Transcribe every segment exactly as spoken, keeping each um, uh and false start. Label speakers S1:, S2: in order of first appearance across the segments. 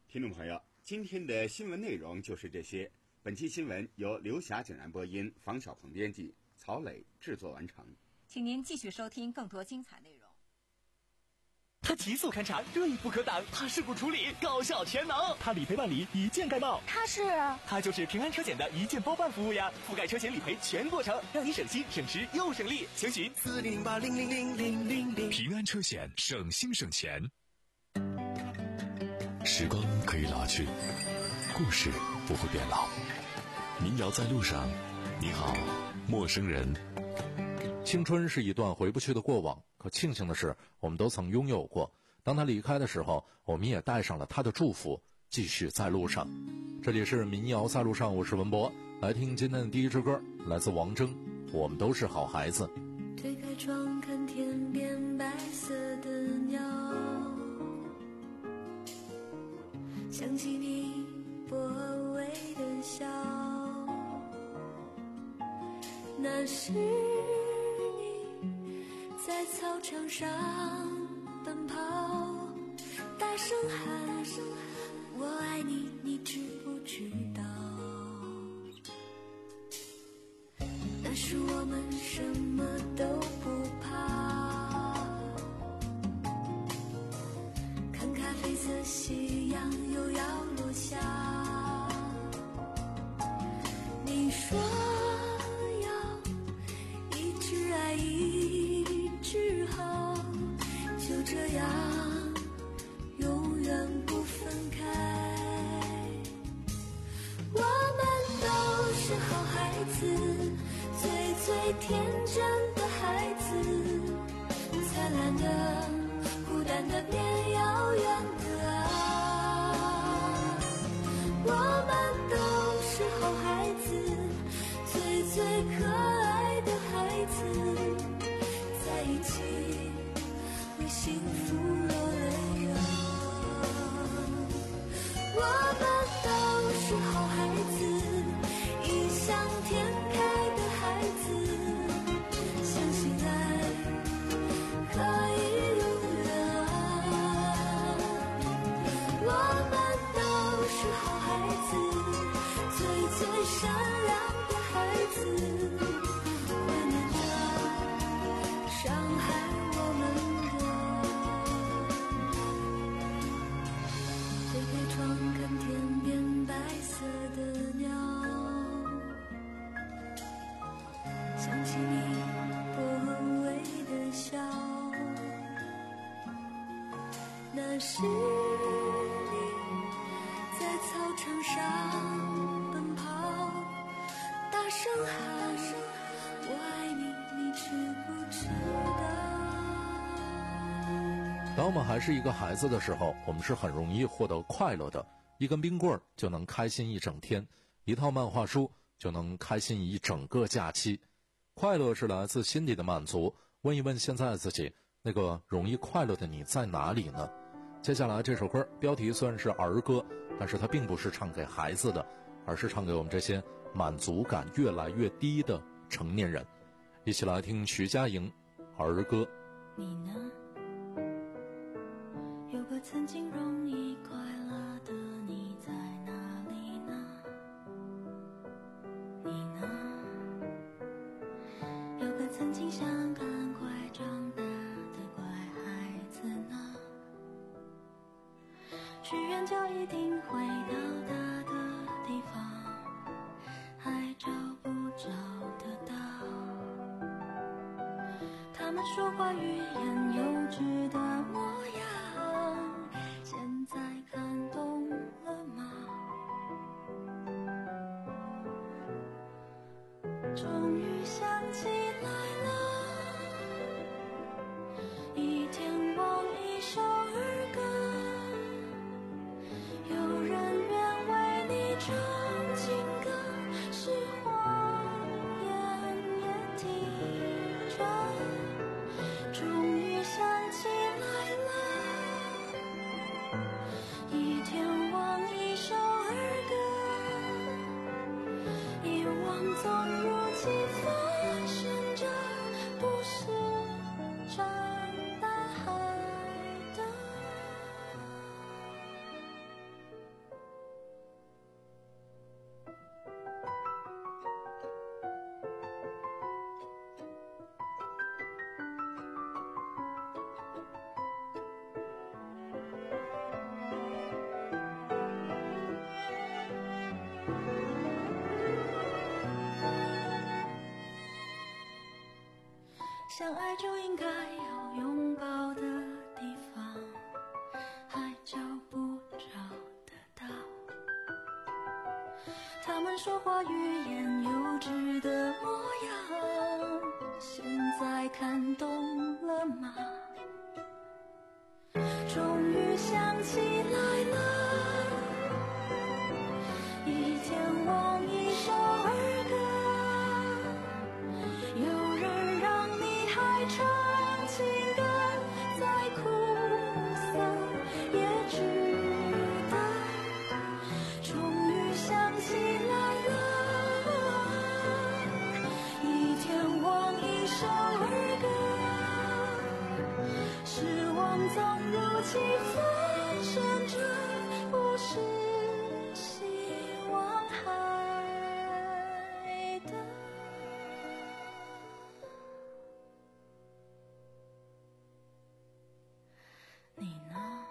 S1: 听众朋友，今天的新闻内容就是这些。本期新闻由刘霞简然播音，房小鹏编辑，曹磊制作完成。
S2: 请您继续收听更多精彩内容。
S3: 他极速勘察，锐不可挡；他事故处理，高效全能；他理赔办理，一键盖帽。
S4: 他是
S3: 他就是平安车险的一键包办服务呀，覆盖车险理赔全过程，让你省心省时又省力。详询四零零八零零零零零零。
S5: 平安车险，省心省钱。时光可以老去，故事不会变老。民谣在路上，你好，陌生人。
S6: 青春是一段回不去的过往，可庆幸的是，我们都曾拥有过。当他离开的时候，我们也带上了他的祝福，继续在路上。这里是民谣在路上，我是文博，来听今天的第一支歌，来自王铮，我们都是好孩子。
S7: 推开窗看天边白色的鸟，想起你薄微的笑，那是在操场上奔跑，大声喊我爱你，你知不知道？那时我们什么都不怕，看咖啡色夕阳又要落下，你说要一直爱一直好，就这样永远不分开。我们都是好孩子，最最天真的孩子，灿烂的孤单的变遥远的爱。我们都是好孩子，最最可爱的孩子，在一起为幸福落泪啊！我们都是好孩子，异想天开的孩子，相信爱可以永远啊！我们都是好孩子，最最善良的孩子，怀念着伤害我们的。推开窗看天边白色的鸟，想起你薄微的笑，那是你在操场上奔跑，大声喊我爱你，你知不知道？
S6: 当我们还是一个孩子的时候，我们是很容易获得快乐的。一根冰棍就能开心一整天，一套漫画书就能开心一整个假期。快乐是来自心底的满足。问一问现在自己，那个容易快乐的你在哪里呢？接下来这首歌标题虽然是儿歌，但是它并不是唱给孩子的，而是唱给我们这些满足感越来越低的成年人。一起来听徐佳莹儿歌。
S7: 你呢？有个曾经容易快乐的你在哪里呢？你呢？有个曾经想赶快长大的乖孩子呢？许愿就一定会到达的地方，还找不找得到？他们说话语言幼稚的模样，现在看懂了吗？终于想起来了，一天忘一首儿歌，有人愿为你唱情歌，是谎言也听着。终于想起来了，一天忘一首儿歌，遗忘总如其相爱就应该有拥抱的地方，还找不找得到？他们说话语言幼稚的模样，现在看懂了吗？终于想起来了，一天忘一首儿歌，有人让你还唱情歌，再苦涩也值得。终于想起来了，一天忘一首儿歌，失望总如期翻身着，不是希望海的。你呢？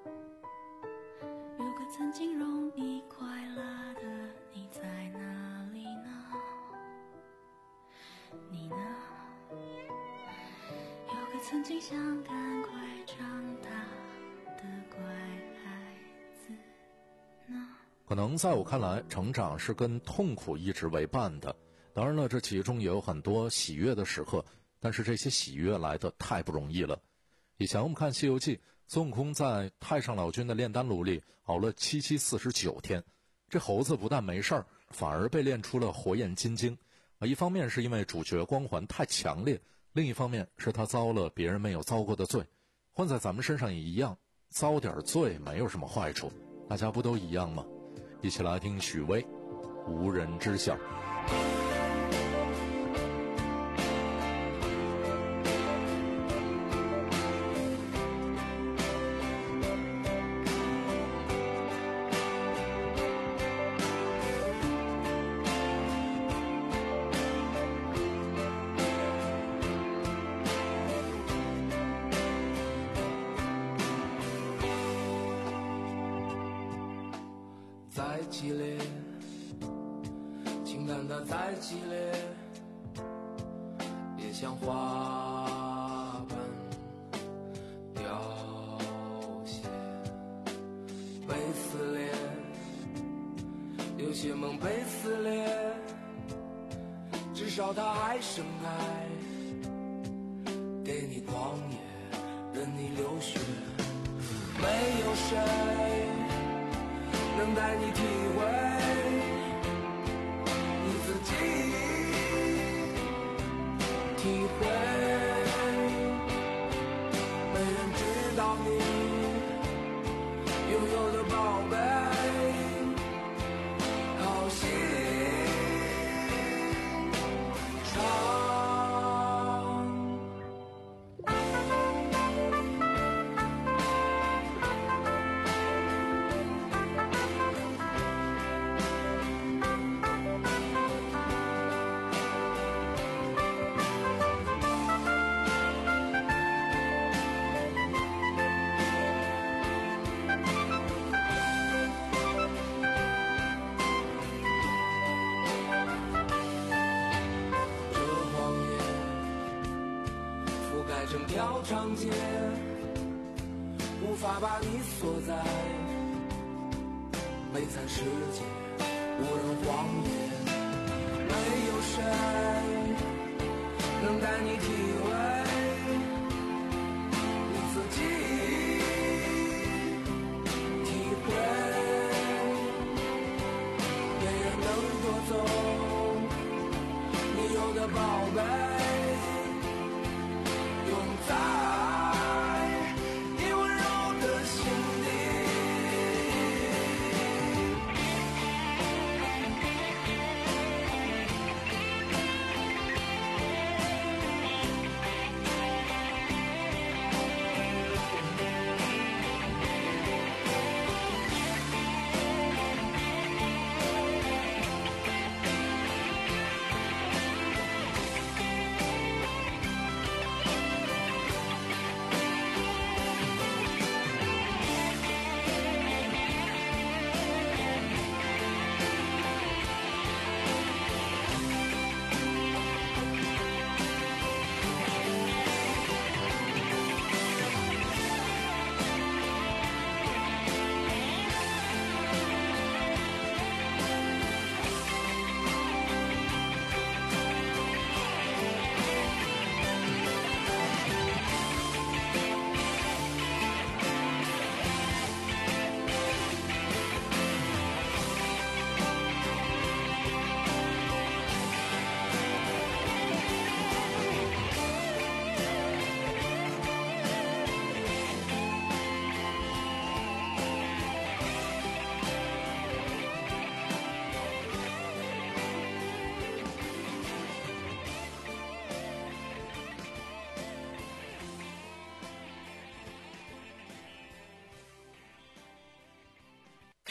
S7: 有个曾经容易快乐的你在哪里呢？你呢？有个曾经想赶快长大的乖孩子呢？
S6: 可能在我看来，成长是跟痛苦一直为伴的。当然了，这其中也有很多喜悦的时刻，但是这些喜悦来的太不容易了。以前我们看《西游记》，孙悟空在太上老君的炼丹炉里熬了七七四十九天，这猴子不但没事儿，反而被炼出了火眼金睛。啊，一方面是因为主角光环太强烈，另一方面是他遭了别人没有遭过的罪。换在咱们身上也一样，遭点罪没有什么坏处，大家不都一样吗？一起来听许巍，无人知晓。
S4: 再激烈，情感的再激烈，也像花瓣凋谢。被撕裂，有些梦被撕裂，至少它还盛开，给你狂野，任你流血。没有谁能带你体会你自己，体会没人知道你拥有的宝贝，好心肠。整条长街，无法把你锁在悲惨世界，无人荒野。没有谁能带你体会你自己，体会没人能夺走你有的宝贝，在你温柔的心底。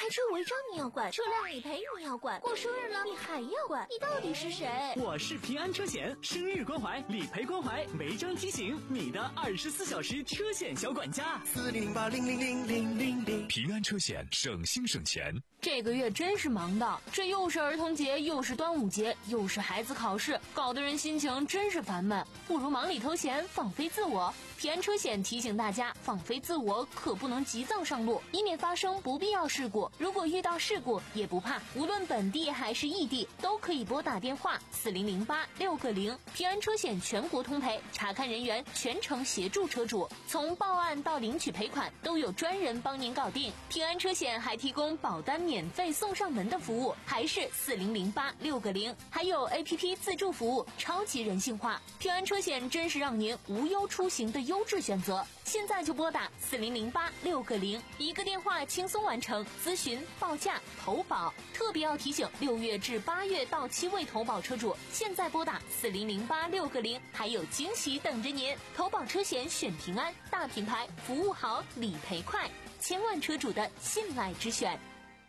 S8: 车违章你要管，车辆理赔你要管，过生日了你还要管，你到底是谁？
S3: 我是平安车险，生日关怀、理赔关怀、违章提醒，你的二十四小时车险小管家。
S9: 四零零八零零零零零零，平安车险，省心省钱。
S10: 这个月真是忙的，这又是儿童节，又是端午节，又是孩子考试，搞得人心情真是烦闷。不如忙里偷闲，放飞自我。平安车险提醒大家，放飞自我可不能急躁上路，以免发生不必要事故。如果遇到事故也不怕，无论本地还是异地，都可以拨打电话四零零八六个零，平安车险全国通赔，查看人员全程协助车主，从报案到领取赔款都有专人帮您搞定。平安车险还提供保单免费送上门的服务，还是四零零八六个零，还有 A P P 自助服务，超级人性化。平安车险真是让您无忧出行的优质选择，现在就拨打四零零八六个零，一个电话轻松完成咨询、报价、投保。特别要提醒，六月至八月到期未投保车主，现在拨打四零零八六个零，还有惊喜等着您。投保车险选平安，大品牌，服务好，理赔快，千万车主的信赖之选。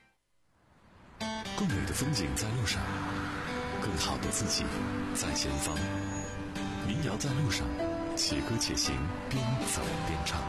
S5: 更美的风景在路上，更好的自己在前方。民谣在路上，且歌且行，边走边唱。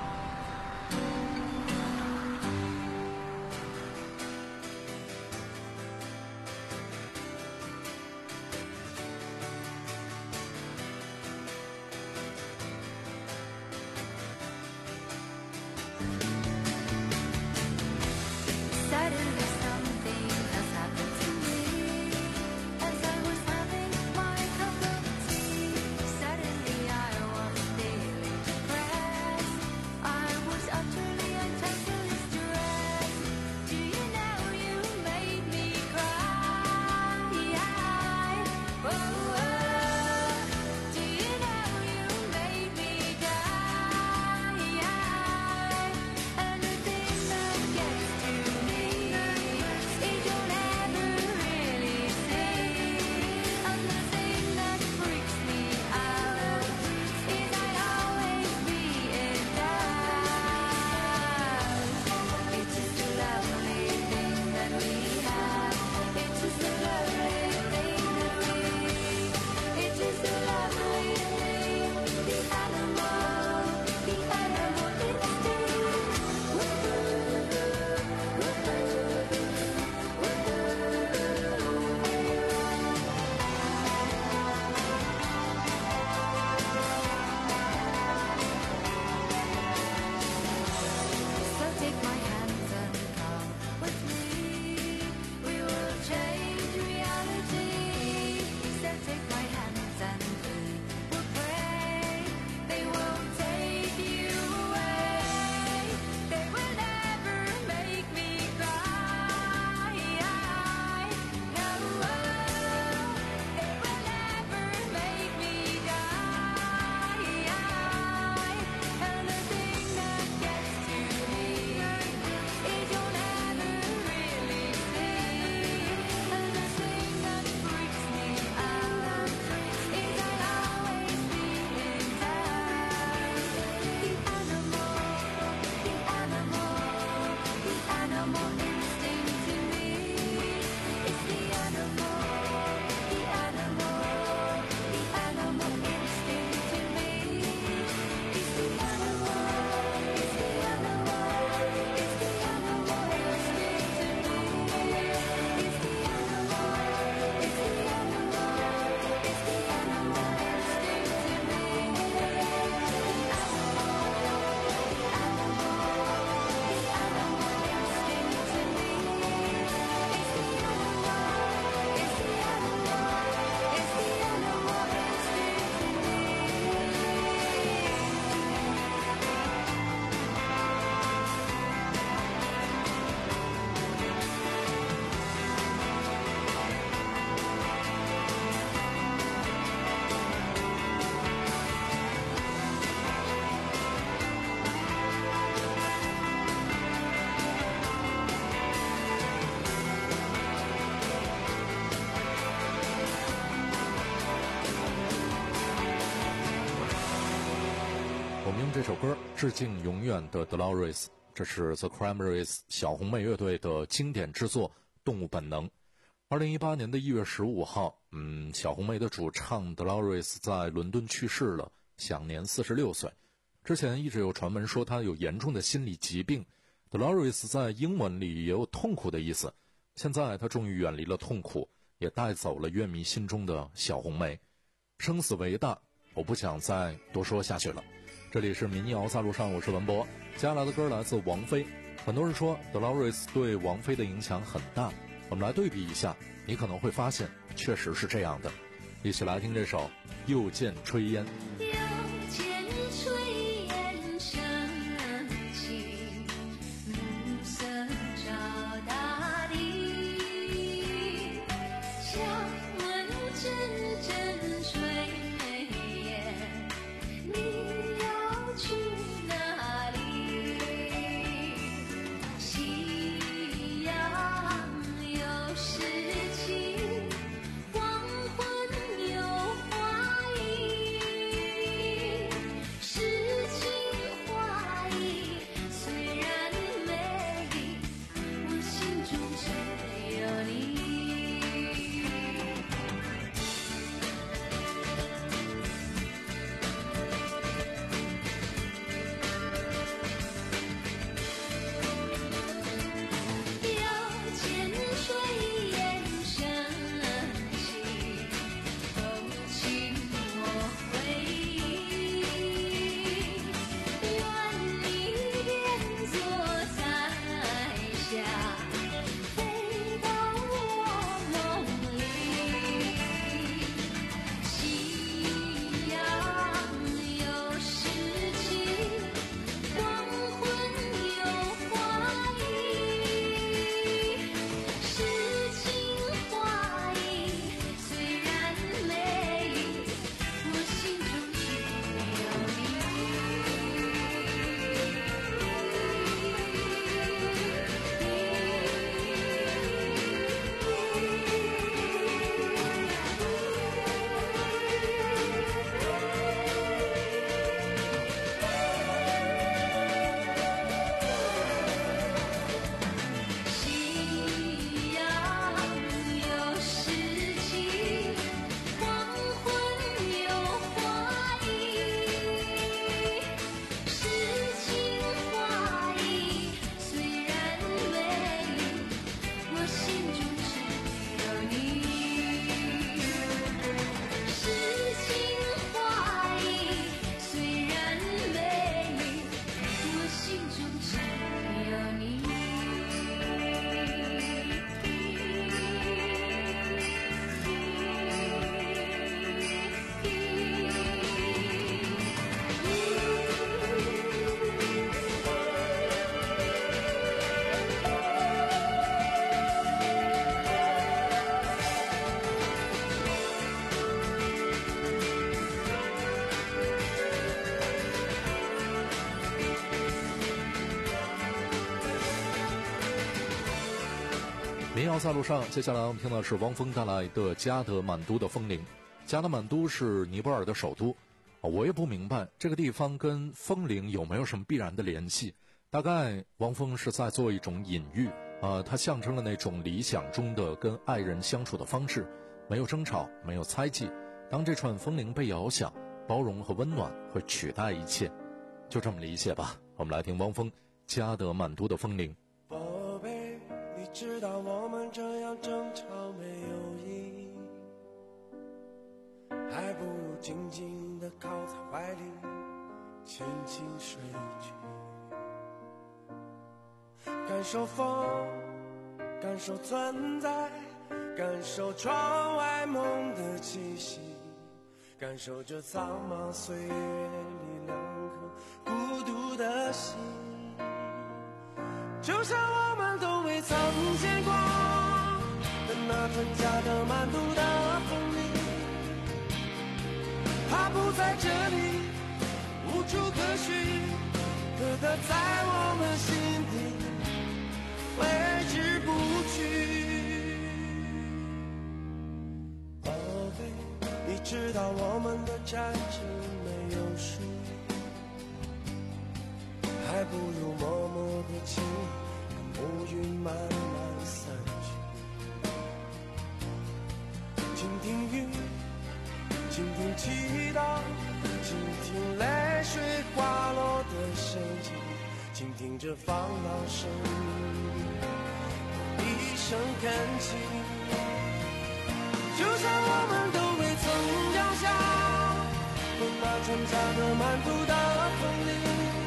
S6: 这首歌致敬永远的 Dolores， 这是 The Cranberries 小红莓乐队的经典之作《动物本能》。二零一八年的一月十五号，嗯，小红莓的主唱 Dolores 在伦敦去世了，享年四十六岁。之前一直有传闻说他有严重的心理疾病。Dolores 在英文里也有痛苦的意思，现在他终于远离了痛苦，也带走了乐迷心中的小红莓。生死为大，我不想再多说下去了。这里是民谣在路上，我是文博。接下来的歌来自王菲。很多人说 Dolores 对王菲的影响很大，我们来对比一下，你可能会发现确实是这样的。一起来听这首又见炊烟。
S7: 又见炊烟升起，暮色照大地，想问阵阵炊烟，你要去哪里？夕阳又失情，黄昏又花意，诗情画意虽然美丽，我心中只有你。又见炊烟升起，勾起我回忆。愿你便坐在下，飞到我梦里。夕阳又失情，黄昏又花意，诗情画意虽然美丽，我心中只有夕阳又失情，黄昏又花意，诗情画意虽然美丽，我心中只有你。诗情画意虽然美丽，我心中只有你。
S6: 民谣在路上，接下来我们听到是汪峰带来的加德满都的风铃。加德满都是尼泊尔的首都，我也不明白这个地方跟风铃有没有什么必然的联系。大概汪峰是在做一种隐喻，呃，它象征了那种理想中的跟爱人相处的方式，没有争吵，没有猜忌。当这串风铃被摇响，包容和温暖会取代一切，就这么理解吧。我们来听汪峰加德满都的风铃。
S11: 宝贝，你知道我们这样争吵没有意义，还不如静静地靠在怀里，轻轻睡去，感受风，感受存在，感受窗外梦的气息，感受这苍茫岁月里两颗孤独的心，就像我们都未曾见过的那份加德满都的风铃，它不在这里，无处可寻，可它在我们心底挥之不去。宝贝，你知道我们的战争没有输，还不不如默默的亲，让乌云慢慢散去。倾听雨，倾听祈祷，倾听泪水滑落的声音，倾听这放到生命的一声恳请。就像我们都未曾掉下从那春夏的漫步的风里，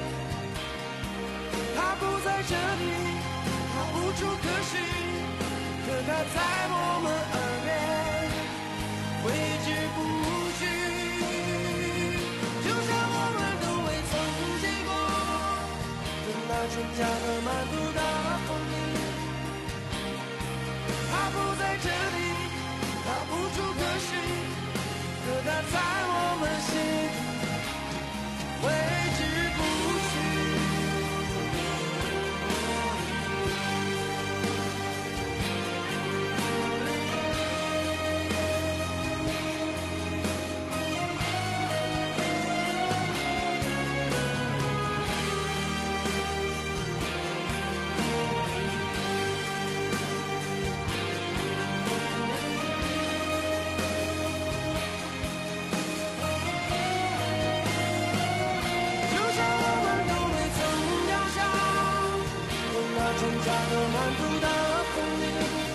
S11: 它不在这里，它无处可寻，可它在我们耳边挥之不去。就像我们都未曾见过从那春夏的漫步的风里，它不在这里，它无处可寻，可它在我们心底挥之不去。春夏的漫步的风里，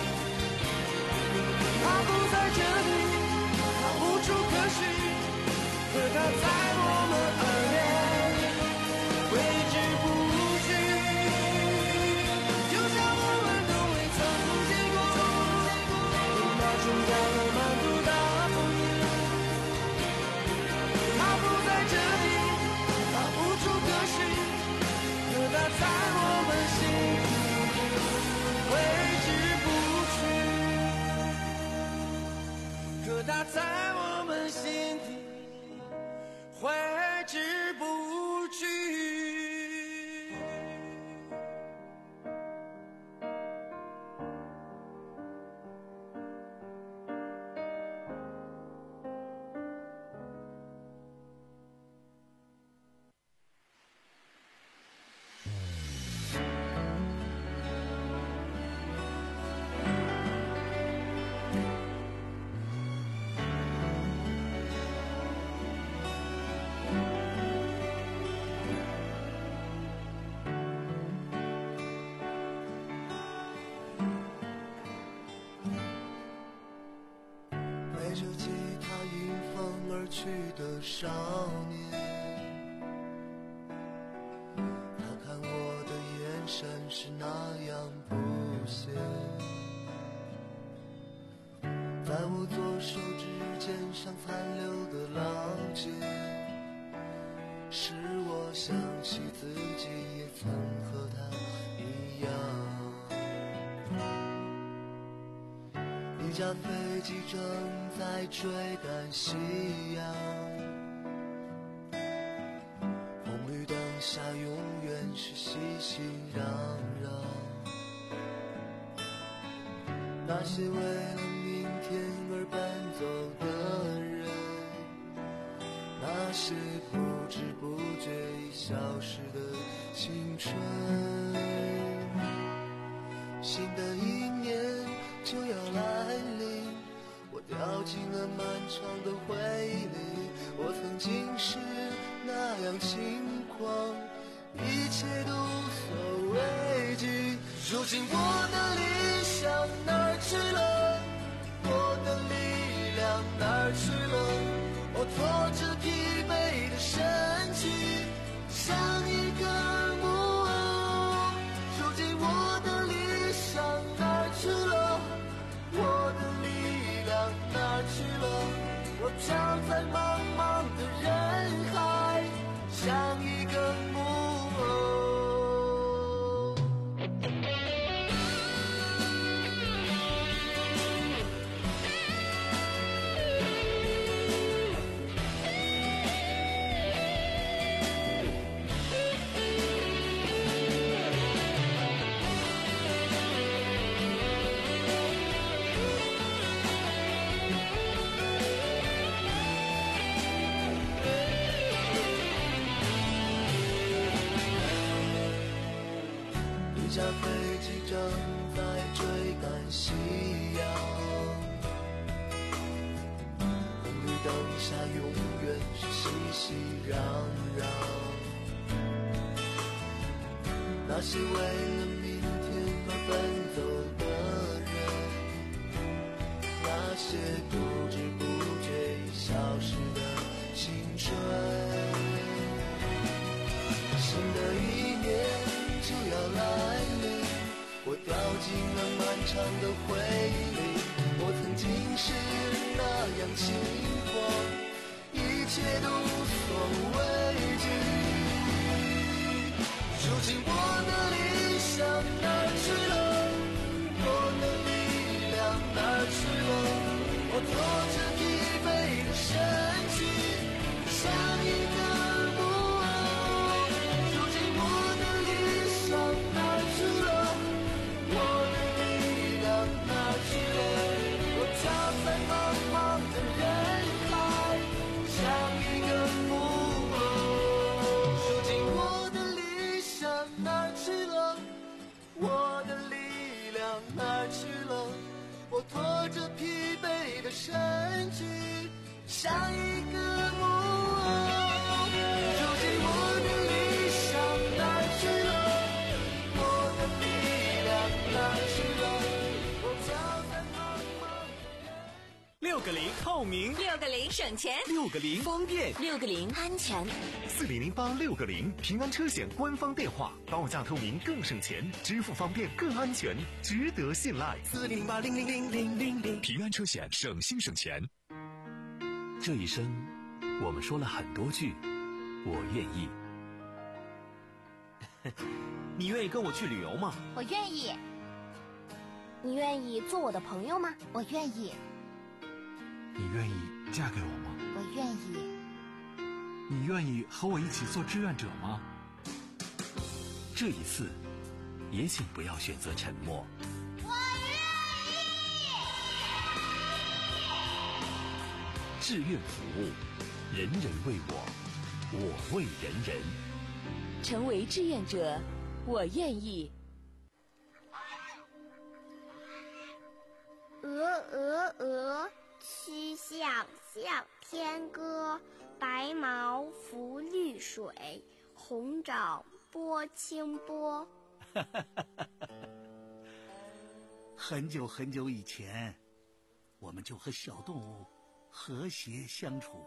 S11: 它不在这里，它无处可寻，可它在我们耳边挥之不去。就像我们都未曾见过那春夏的漫步的风里，它不在这里，它无处可寻，可它在我们心里挥之不去，可它在我们心底挥之不去。
S12: 背着吉他迎风而去的少年，他看我的眼神是那样不屑，在我左手指尖上残留的浪迹，使我想起自己也曾和他一样。一架飞机正在追赶夕阳，红绿灯下永远是熙熙攘攘。那些为了明天而奔走的人，那些不知不觉已消失的青春。新的一年就要来临，我掉进了漫长的回忆里。我曾经是那样轻狂，一切都无所畏惧。如今我的理想哪儿去了？我的力量哪儿去了？我拖着疲惫的身躯，像一个木偶。如今我的理想哪儿去了？我的力量哪儿去了？我飘在茫茫的人海，像一个木偶。 架飞机正在追赶夕阳，红绿灯下永远是熙熙攘攘。那些为了明天而奔走的人，那些不知不觉已消失的青春。新的一年就要来临，我掉进了漫长的回忆里。我曾经是那样轻狂，一切都无所畏惧。如今我的理想哪儿去了？我的力量哪儿去了？我拖着疲惫的身躯，像一个木偶。如今我的理想哪儿去了？我的力量哪儿去了？我跳在茫茫的人海，像一个木偶。如今我的理想哪儿去了？我的力量哪儿去了？我拖着疲惫的身躯，像一个木偶。如今我的理想哪儿去了？我的力量哪儿去了？我跳在茫茫的人。
S3: 六个零透明，
S2: 六个零省钱，
S3: 六个零方便，
S10: 六个零安全。
S9: 四零零八六个零平安车险官方电话，报价透明更省钱，支付方便更安全，值得信赖。
S3: 四零零八零零零零零零，
S9: 平安车险省心省钱。
S3: 这一生，我们说了很多句“我愿意”。你愿意跟我去旅游吗？
S8: 我愿意。你愿意做我的朋友吗？我愿意。
S13: 你愿意嫁给我吗？
S8: 我愿意。
S13: 你愿意和我一起做志愿者吗？
S3: 这一次，也请不要选择沉默。
S8: 我愿意。
S3: 志愿服务，人人为我，我为人人。
S10: 成为志愿者，我愿意。
S14: 鹅鹅鹅，曲项向天歌。白毛浮绿水，红掌拨清波。
S15: 很久很久以前，我们就和小动物和谐相处。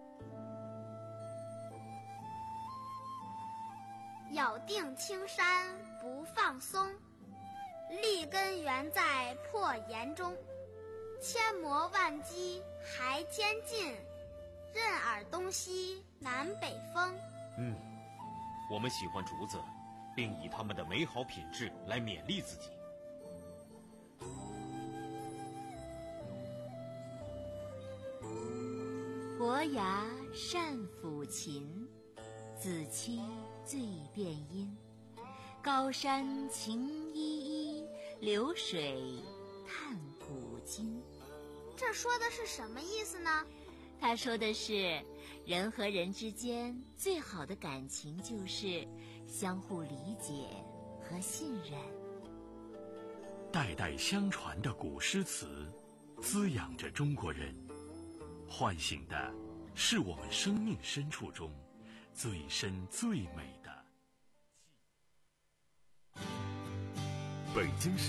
S14: 咬定青山不放松，立根原在破岩中。千磨万击还坚劲，任尔东西南北风。
S16: 嗯，我们喜欢竹子，并以它们的美好品质来勉励自己。
S17: 伯牙善抚琴，子期醉殿音。高山晴依依，流水叹古今。
S14: 这说的是什么意思呢？
S17: 他说的是，人和人之间最好的感情就是相互理解和信任。
S5: 代代相传的古诗词，滋养着中国人，唤醒的是我们生命深处中最深最美的。
S9: 北京市